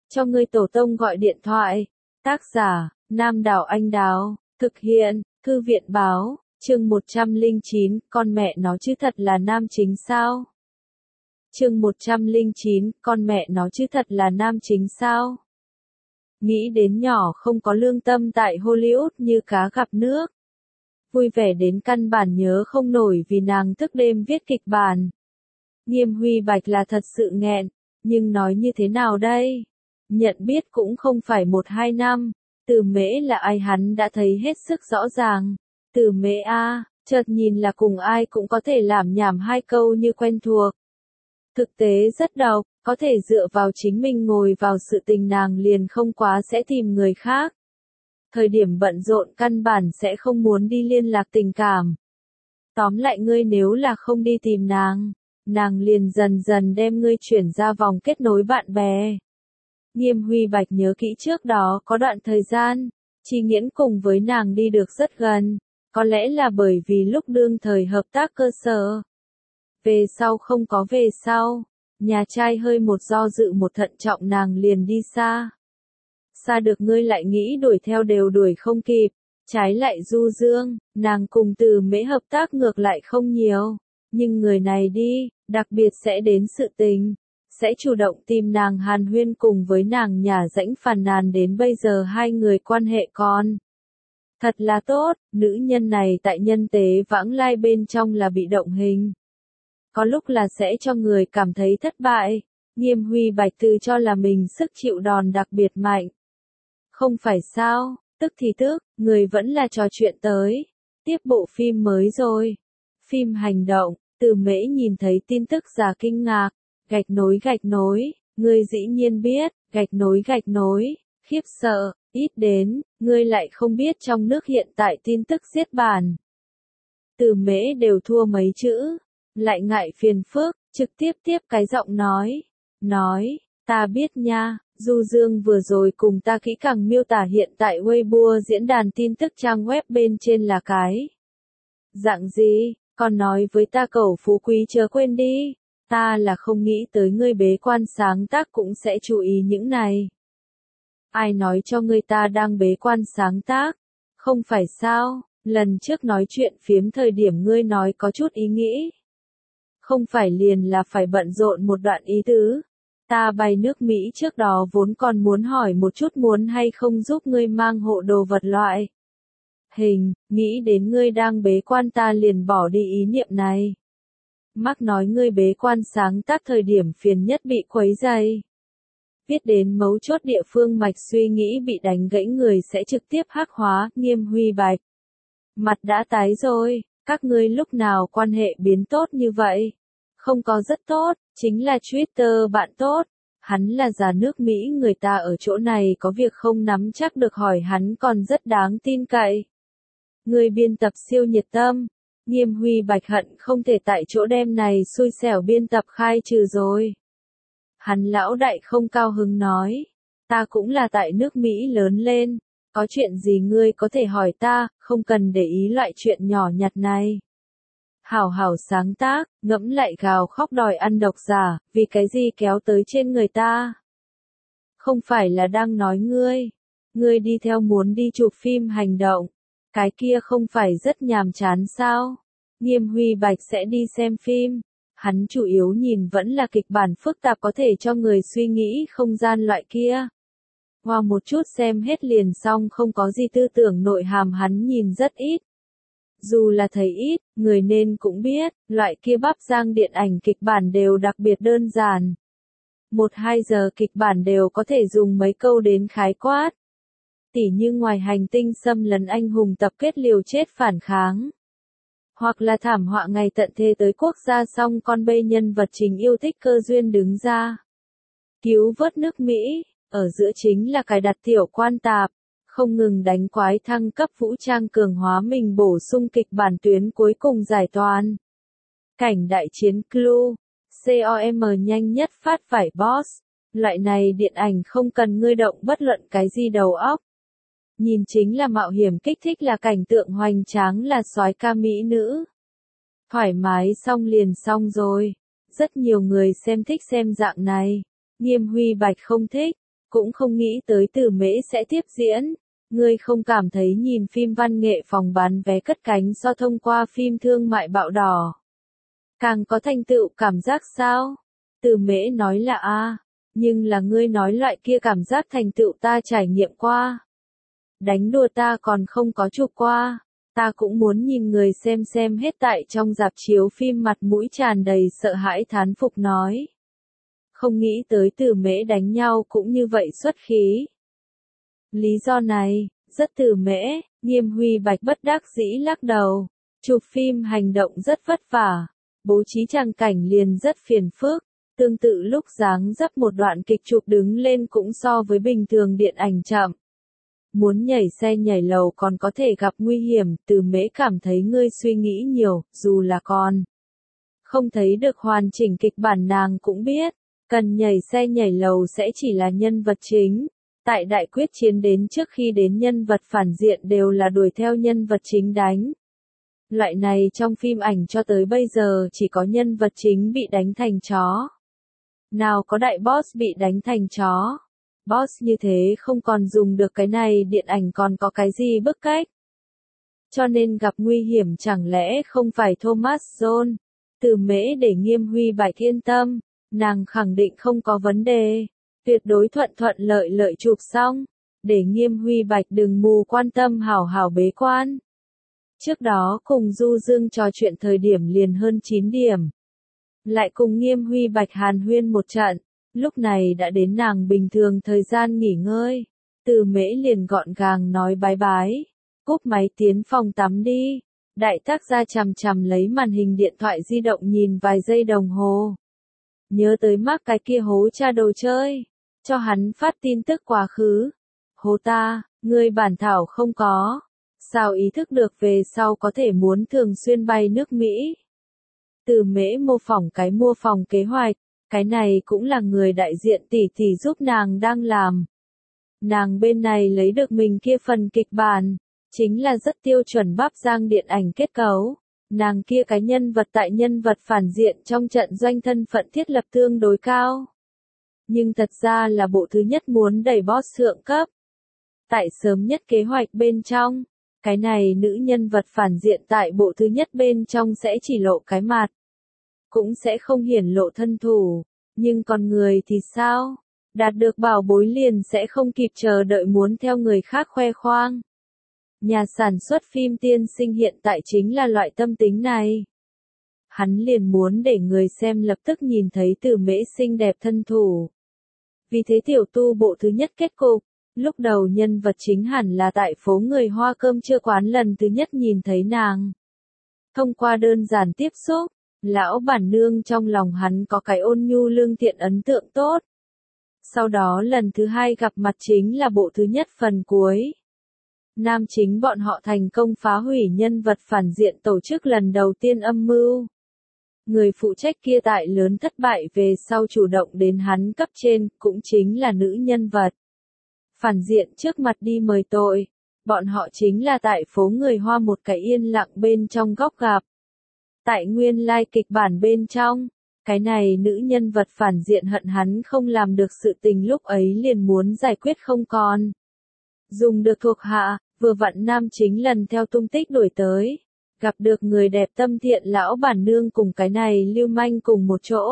cho ngươi tổ tông gọi điện thoại. Tác giả, Nam Đảo Anh Đào, thực hiện, Thư viện Báo, chương 109, con mẹ nó chứ thật là nam chính sao? Chương 109, con mẹ nó chứ thật là nam chính sao? Nghĩ đến nhỏ không có lương tâm tại Hollywood như cá gặp nước. Vui vẻ đến căn bản nhớ không nổi vì nàng thức đêm viết kịch bản. Nghiêm Huy Bạch là thật sự nghẹn, nhưng nói như thế nào đây? Nhận biết cũng không phải 1-2 năm, Từ Mễ là ai hắn đã thấy hết sức rõ ràng. Từ Mễ a, chợt nhìn là cùng ai cũng có thể làm nhảm 2 câu như quen thuộc. Thực tế rất độc, có thể dựa vào chính mình ngồi vào sự tình nàng liền không quá sẽ tìm người khác. Thời điểm bận rộn căn bản sẽ không muốn đi liên lạc tình cảm. Tóm lại ngươi nếu là không đi tìm nàng liền dần dần đem ngươi chuyển ra vòng kết nối bạn bè. Nghiêm Huy Bạch nhớ kỹ trước đó có đoạn thời gian, Chi Nghiễn cùng với nàng đi được rất gần, có lẽ là bởi vì lúc đương thời hợp tác cơ sở. Về sau không có về sau, nhà trai hơi một do dự một thận trọng nàng liền đi xa. Xa được ngươi lại nghĩ đuổi theo đều đuổi không kịp, trái lại Du Dương, nàng cùng Từ Mễ hợp tác ngược lại không nhiều, nhưng người này đi, đặc biệt sẽ đến sự tình, sẽ chủ động tìm nàng hàn huyên cùng với nàng nhả rãnh phàn nàn đến bây giờ hai người quan hệ còn. Thật là tốt, nữ nhân này tại nhân tế vãng lai bên trong là bị động hình. Có lúc là sẽ cho người cảm thấy thất bại, Nghiêm Huy Bạch tự cho là mình sức chịu đòn đặc biệt mạnh. Không phải sao, tức thì tức, người vẫn là trò chuyện tới. Tiếp bộ phim mới rồi. Phim hành động, Từ Mễ nhìn thấy tin tức già kinh ngạc. Gạch nối, ngươi dĩ nhiên biết, gạch nối, khiếp sợ, ít đến, ngươi lại không biết trong nước hiện tại tin tức giết bản. Từ Mễ đều thua mấy chữ, lại ngại phiền phức, trực tiếp cái giọng nói, ta biết nha, Du Dương vừa rồi cùng ta kỹ càng miêu tả hiện tại Weibo diễn đàn tin tức trang web bên trên là cái dạng gì, còn nói với ta cẩu phú quý chớ quên đi. Ta là không nghĩ tới ngươi bế quan sáng tác cũng sẽ chú ý những này. Ai nói cho ngươi ta đang bế quan sáng tác? Không phải sao, lần trước nói chuyện phiếm thời điểm ngươi nói có chút ý nghĩ. Không phải liền là phải bận rộn một đoạn ý tứ. Ta bay nước Mỹ trước đó vốn còn muốn hỏi một chút muốn hay không giúp ngươi mang hộ đồ vật loại. Nghĩ đến ngươi đang bế quan ta liền bỏ đi ý niệm này. Mắc nói ngươi bế quan sáng tác thời điểm phiền nhất bị quấy rầy. Viết đến mấu chốt địa phương mạch suy nghĩ bị đánh gãy người sẽ trực tiếp hắc hóa, Nghiêm Huy Bạch. Mặt đã tái rồi, các ngươi lúc nào quan hệ biến tốt như vậy? Không có rất tốt, chính là Twitter bạn tốt. Hắn là già nước Mỹ người ta ở chỗ này có việc không nắm chắc được hỏi hắn còn rất đáng tin cậy. Người biên tập siêu nhiệt tâm. Nghiêm Huy Bạch hận không thể tại chỗ đem này xui xẻo biên tập khai trừ rồi. Hắn lão đại không cao hứng nói. Ta cũng là tại nước Mỹ lớn lên. Có chuyện gì ngươi có thể hỏi ta, không cần để ý loại chuyện nhỏ nhặt này. Hảo sáng tác, ngẫm lại gào khóc đòi ăn độc giả, vì cái gì kéo tới trên người ta. Không phải là đang nói ngươi đi theo muốn đi chụp phim hành động. Cái kia không phải rất nhàm chán sao? Nghiêm Huy Bạch sẽ đi xem phim. Hắn chủ yếu nhìn vẫn là kịch bản phức tạp có thể cho người suy nghĩ không gian loại kia. Qua một chút xem hết liền xong không có gì tư tưởng nội hàm hắn nhìn rất ít. Dù là thấy ít, người nên cũng biết, loại kia bắp rang điện ảnh kịch bản đều đặc biệt đơn giản. 1-2 giờ kịch bản đều có thể dùng mấy câu đến khái quát. Tỉ như ngoài hành tinh xâm lấn anh hùng tập kết liều chết phản kháng. Hoặc là thảm họa ngày tận thế tới quốc gia xong con bê nhân vật chính yêu thích cơ duyên đứng ra. Cứu vớt nước Mỹ, ở giữa chính là cài đặt tiểu quan tạp, không ngừng đánh quái thăng cấp vũ trang cường hóa mình bổ sung kịch bản tuyến cuối cùng giải toàn. Cảnh đại chiến Clue, COM nhanh nhất phát phải boss, loại này điện ảnh không cần ngươi động bất luận cái gì đầu óc. Nhìn chính là mạo hiểm kích thích là cảnh tượng hoành tráng là soái ca mỹ nữ. Thoải mái xong liền xong rồi. Rất nhiều người xem thích xem dạng này. Nghiêm Huy Bạch không thích. cũng không nghĩ tới Từ Mễ sẽ tiếp diễn. Ngươi không cảm thấy nhìn phim văn nghệ phòng bán vé cất cánh do thông qua phim thương mại bạo đỏ càng có thành tựu cảm giác sao? Từ Mễ nói là nhưng là ngươi nói loại kia cảm giác thành tựu ta trải nghiệm qua. Đánh đua ta còn không có chụp qua, ta cũng muốn nhìn người xem hết tại trong rạp chiếu phim mặt mũi tràn đầy sợ hãi thán phục nói. Không nghĩ tới Từ Mễ đánh nhau cũng như vậy xuất khí. Lý do này, rất Từ Mễ, Nghiêm Huy Bạch bất đắc dĩ lắc đầu. Chụp phim hành động rất vất vả, bố trí trang cảnh liền rất phiền phức. Tương tự lúc dáng dấp một đoạn kịch chụp đứng lên cũng so với bình thường điện ảnh chậm. Muốn nhảy xe nhảy lầu còn có thể gặp nguy hiểm, Từ Mễ cảm thấy ngươi suy nghĩ nhiều, dù là con. Không thấy được hoàn chỉnh kịch bản nàng cũng biết, cần nhảy xe nhảy lầu sẽ chỉ là nhân vật chính. Tại đại quyết chiến đến trước khi đến nhân vật phản diện đều là đuổi theo nhân vật chính đánh. Loại này trong phim ảnh cho tới bây giờ chỉ có nhân vật chính bị đánh thành chó. Nào có đại boss bị đánh thành chó. Boss như thế không còn dùng được cái này điện ảnh còn có cái gì bức cách. Cho nên gặp nguy hiểm chẳng lẽ không phải Thomas John. Từ Mễ để Nghiêm Huy Bạch yên tâm, nàng khẳng định không có vấn đề. Tuyệt đối thuận thuận lợi lợi chụp xong, để Nghiêm Huy Bạch đừng mù quan tâm hảo hảo bế quan. Trước đó cùng Du Dương trò chuyện thời điểm liền hơn 9 điểm. Lại cùng Nghiêm Huy Bạch hàn huyên một trận, lúc này đã đến nàng bình thường thời gian nghỉ ngơi. Từ Mễ liền gọn gàng nói bái bái, cúp máy tiến phòng tắm đi. Đại tác gia chằm chằm lấy màn hình điện thoại di động nhìn vài giây đồng hồ. Nhớ tới mắc cái kia hố cha đồ chơi, cho hắn phát tin tức quá khứ. Hố ta, ngươi bản thảo không có, sao ý thức được về sau có thể muốn thường xuyên bay nước Mỹ. Từ Mễ mô phỏng cái mua phòng kế hoạch, cái này cũng là người đại diện tỷ tỷ giúp nàng đang làm. Nàng bên này lấy được mình kia phần kịch bản, chính là rất tiêu chuẩn bắp giang điện ảnh kết cấu. Nàng kia cái nhân vật tại nhân vật phản diện trong trận doanh thân phận thiết lập tương đối cao. Nhưng thật ra là bộ thứ nhất muốn đẩy boss thượng cấp. Tại sớm nhất kế hoạch bên trong, cái này nữ nhân vật phản diện tại bộ thứ nhất bên trong sẽ chỉ lộ cái mặt. Cũng sẽ không hiển lộ thân thủ. Nhưng còn người thì sao? Đạt được bảo bối liền sẽ không kịp chờ đợi muốn theo người khác khoe khoang. Nhà sản xuất phim tiên sinh hiện tại chính là loại tâm tính này. Hắn liền muốn để người xem lập tức nhìn thấy Từ Mễ xinh đẹp thân thủ. Vì thế tiểu tu bộ thứ nhất kết cục, lúc đầu nhân vật chính hẳn là tại phố người Hoa cơm trưa quán lần thứ nhất nhìn thấy nàng. Thông qua đơn giản tiếp xúc, lão bản nương trong lòng hắn có cái ôn nhu lương thiện ấn tượng tốt. Sau đó lần thứ hai gặp mặt chính là bộ thứ nhất phần cuối. Nam chính bọn họ thành công phá hủy nhân vật phản diện tổ chức lần đầu tiên âm mưu. Người phụ trách kia tại lớn thất bại về sau chủ động đến hắn cấp trên, cũng chính là nữ nhân vật phản diện trước mặt đi mời tội. Bọn họ chính là tại phố người Hoa một cái yên lặng bên trong góc gặp. Tại nguyên lai kịch bản bên trong, cái này nữ nhân vật phản diện hận hắn không làm được sự tình lúc ấy liền muốn giải quyết không còn. Dùng được thuộc hạ, vừa vặn nam chính lần theo tung tích đuổi tới. Gặp được người đẹp tâm thiện lão bản nương cùng cái này lưu manh cùng một chỗ.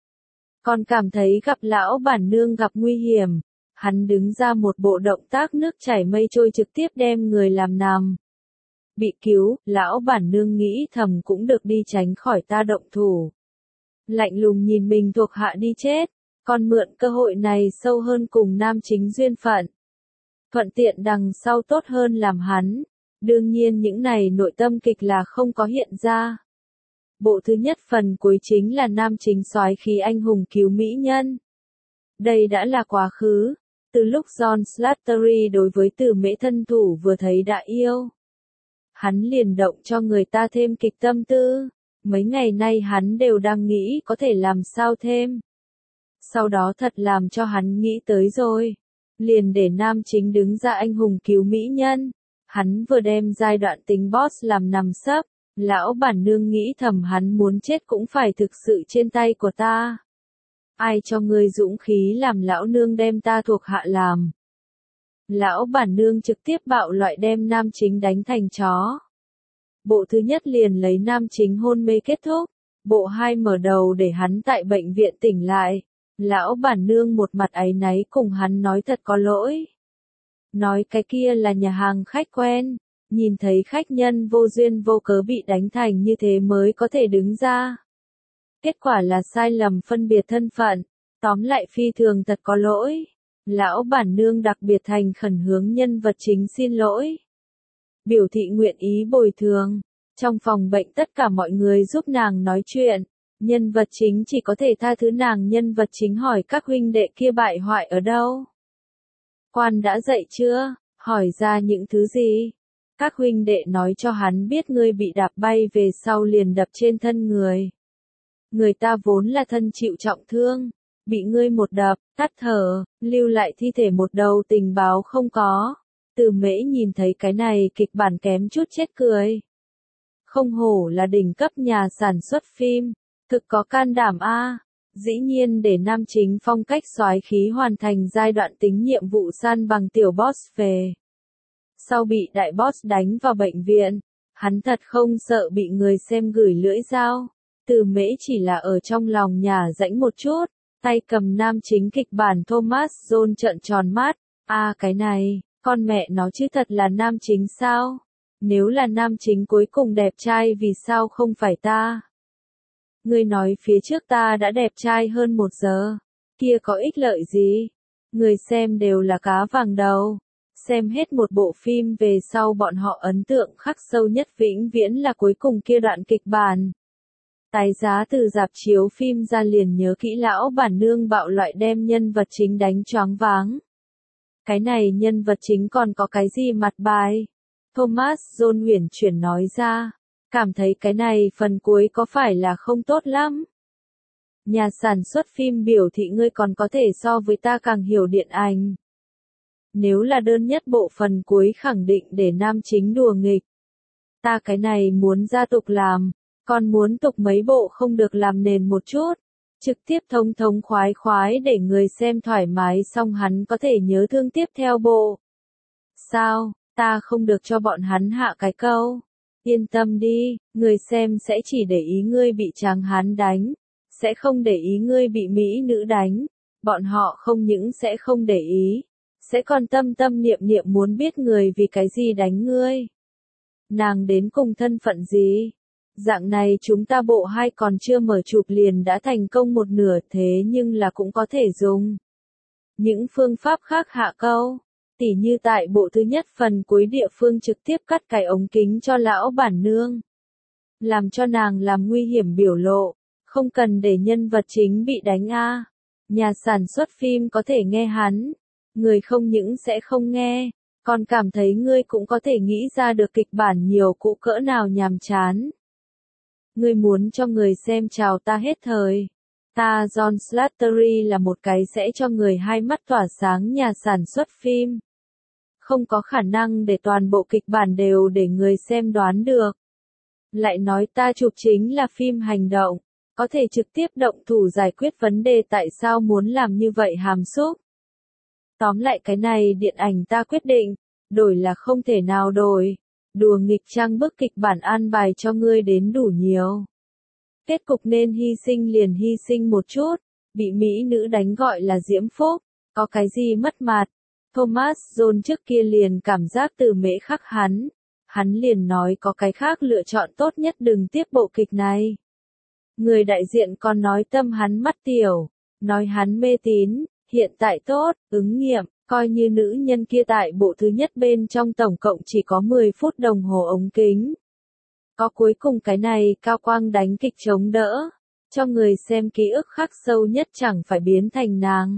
Còn cảm thấy gặp lão bản nương gặp nguy hiểm. Hắn đứng ra một bộ động tác nước chảy mây trôi trực tiếp đem người làm nằm. Bị cứu, lão bản nương nghĩ thầm cũng được đi tránh khỏi ta động thủ. Lạnh lùng nhìn mình thuộc hạ đi chết, còn mượn cơ hội này sâu hơn cùng nam chính duyên phận. Thuận tiện đằng sau tốt hơn làm hắn. Đương nhiên những này nội tâm kịch là không có hiện ra. Bộ thứ nhất phần cuối chính là nam chính soái khí anh hùng cứu mỹ nhân. Đây đã là quá khứ. Từ lúc John Slattery đối với Từ Mễ thân thủ vừa thấy đã yêu. Hắn liền động cho người ta thêm kịch tâm tư. Mấy ngày nay hắn đều đang nghĩ có thể làm sao thêm. Sau đó thật làm cho hắn nghĩ tới rồi. Liền để nam chính đứng ra anh hùng cứu mỹ nhân. Hắn vừa đem giai đoạn tính boss làm nằm sấp. Lão bản nương nghĩ thầm hắn muốn chết cũng phải thực sự trên tay của ta. Ai cho ngươi dũng khí làm lão nương đem ta thuộc hạ làm. Lão bản nương trực tiếp bạo loại đem nam chính đánh thành chó. Bộ thứ nhất liền lấy nam chính hôn mê kết thúc. Bộ 2 mở đầu để hắn tại bệnh viện tỉnh lại. Lão bản nương một mặt áy náy cùng hắn nói thật có lỗi. Nói cái kia là nhà hàng khách quen. Nhìn thấy khách nhân vô duyên vô cớ bị đánh thành như thế mới có thể đứng ra. Kết quả là sai lầm phân biệt thân phận. Tóm lại phi thường thật có lỗi. Lão bản nương đặc biệt thành khẩn hướng nhân vật chính xin lỗi. Biểu thị nguyện ý bồi thường. Trong phòng bệnh tất cả mọi người giúp nàng nói chuyện. Nhân vật chính chỉ có thể tha thứ nàng. Nhân vật chính hỏi các huynh đệ kia bại hoại ở đâu. Quan đã dậy chưa? Hỏi ra những thứ gì? Các huynh đệ nói cho hắn biết ngươi bị đạp bay về sau liền đập trên thân người. Người ta vốn là thân chịu trọng thương. Bị ngươi một đập, tắt thở, lưu lại thi thể một đầu tình báo không có. Từ Mễ nhìn thấy cái này kịch bản kém chút chết cười. Không hổ là đỉnh cấp nhà sản xuất phim, thực có can đảm a. Dĩ nhiên để nam chính phong cách soái khí hoàn thành giai đoạn tính nhiệm vụ san bằng tiểu boss về. Sau bị đại boss đánh vào bệnh viện, hắn thật không sợ bị người xem gửi lưỡi dao. Từ Mễ chỉ là ở trong lòng nhà rãnh một chút, tay cầm nam chính kịch bản Thomas John trợn tròn mắt. Cái này, con mẹ nó chứ thật là nam chính sao? Nếu là nam chính cuối cùng đẹp trai vì sao không phải ta? Ngươi nói phía trước ta đã đẹp trai hơn 1 giờ, kia có ích lợi gì? Người xem đều là cá vàng đầu. Xem hết một bộ phim về sau bọn họ ấn tượng khắc sâu nhất vĩnh viễn là cuối cùng kia đoạn kịch bản. Tái giá từ rạp chiếu phim ra liền nhớ kỹ lão bản nương bạo loại đem nhân vật chính đánh choáng váng. Cái này nhân vật chính còn có cái gì mặt bài? Thomas John huyền chuyển nói ra, cảm thấy cái này phần cuối có phải là không tốt lắm. Nhà sản xuất phim biểu thị ngươi còn có thể so với ta càng hiểu điện ảnh. Nếu là đơn nhất bộ phần cuối khẳng định để nam chính đùa nghịch. Ta cái này muốn ra tục làm, còn muốn tục mấy bộ không được làm nền một chút. Trực tiếp thống khoái khoái để người xem thoải mái xong hắn có thể nhớ thương tiếp theo bộ. Sao, ta không được cho bọn hắn hạ cái câu. Yên tâm đi, người xem sẽ chỉ để ý ngươi bị tráng hán đánh. Sẽ không để ý ngươi bị mỹ nữ đánh. Bọn họ không những sẽ không để ý. Sẽ còn tâm tâm niệm niệm muốn biết người vì cái gì đánh ngươi. Nàng đến cùng thân phận gì? Dạng này chúng ta bộ 2 còn chưa mở chụp liền đã thành công một nửa thế nhưng là cũng có thể dùng. Những phương pháp khác hạ câu. Tỉ như tại bộ thứ nhất phần cuối địa phương trực tiếp cắt cái ống kính cho lão bản nương. Làm cho nàng làm nguy hiểm biểu lộ. Không cần để nhân vật chính bị đánh Nhà sản xuất phim có thể nghe hắn. Người không những sẽ không nghe, còn cảm thấy ngươi cũng có thể nghĩ ra được kịch bản nhiều cũ cỡ nào nhàm chán. Ngươi muốn cho người xem chào ta hết thời. Ta John Slattery là một cái sẽ cho người hai mắt tỏa sáng nhà sản xuất phim. Không có khả năng để toàn bộ kịch bản đều để người xem đoán được. Lại nói ta chụp chính là phim hành động, có thể trực tiếp động thủ giải quyết vấn đề tại sao muốn làm như vậy hàm xúc. Tóm lại cái này điện ảnh ta quyết định, đổi là không thể nào đổi. Đùa nghịch trang bức kịch bản an bài cho ngươi đến đủ nhiều. Kết cục nên hy sinh liền hy sinh một chút, bị mỹ nữ đánh gọi là diễm phúc, có cái gì mất mặt. Thomas John trước kia liền cảm giác Từ Mễ khắc hắn liền nói có cái khác lựa chọn tốt nhất đừng tiếp bộ kịch này. Người đại diện còn nói tâm hắn mắt tiểu, nói hắn mê tín, hiện tại tốt, ứng nghiệm. Coi như nữ nhân kia tại bộ thứ nhất bên trong tổng cộng chỉ có 10 phút đồng hồ ống kính. Có cuối cùng cái này cao quang đánh kịch chống đỡ. Cho người xem ký ức khắc sâu nhất chẳng phải biến thành nàng.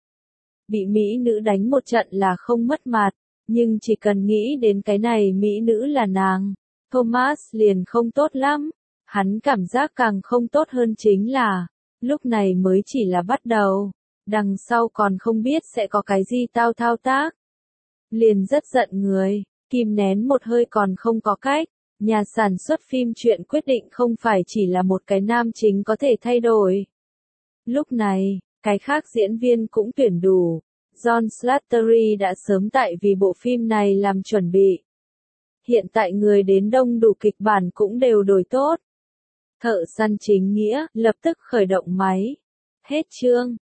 Bị mỹ nữ đánh một trận là không mất mặt. Nhưng chỉ cần nghĩ đến cái này mỹ nữ là nàng. Thomas liền không tốt lắm. Hắn cảm giác càng không tốt hơn chính là. Lúc này mới chỉ là bắt đầu. Đằng sau còn không biết sẽ có cái gì thao tác. Liền rất giận người, kìm nén một hơi còn không có cách. Nhà sản xuất phim chuyện quyết định không phải chỉ là một cái nam chính có thể thay đổi. Lúc này, Cái khác diễn viên cũng tuyển đủ. John Slattery đã sớm tại vì bộ phim này làm chuẩn bị. Hiện tại người đến đông đủ kịch bản cũng đều đổi tốt. Thợ săn chính nghĩa, lập tức khởi động máy. Hết chương.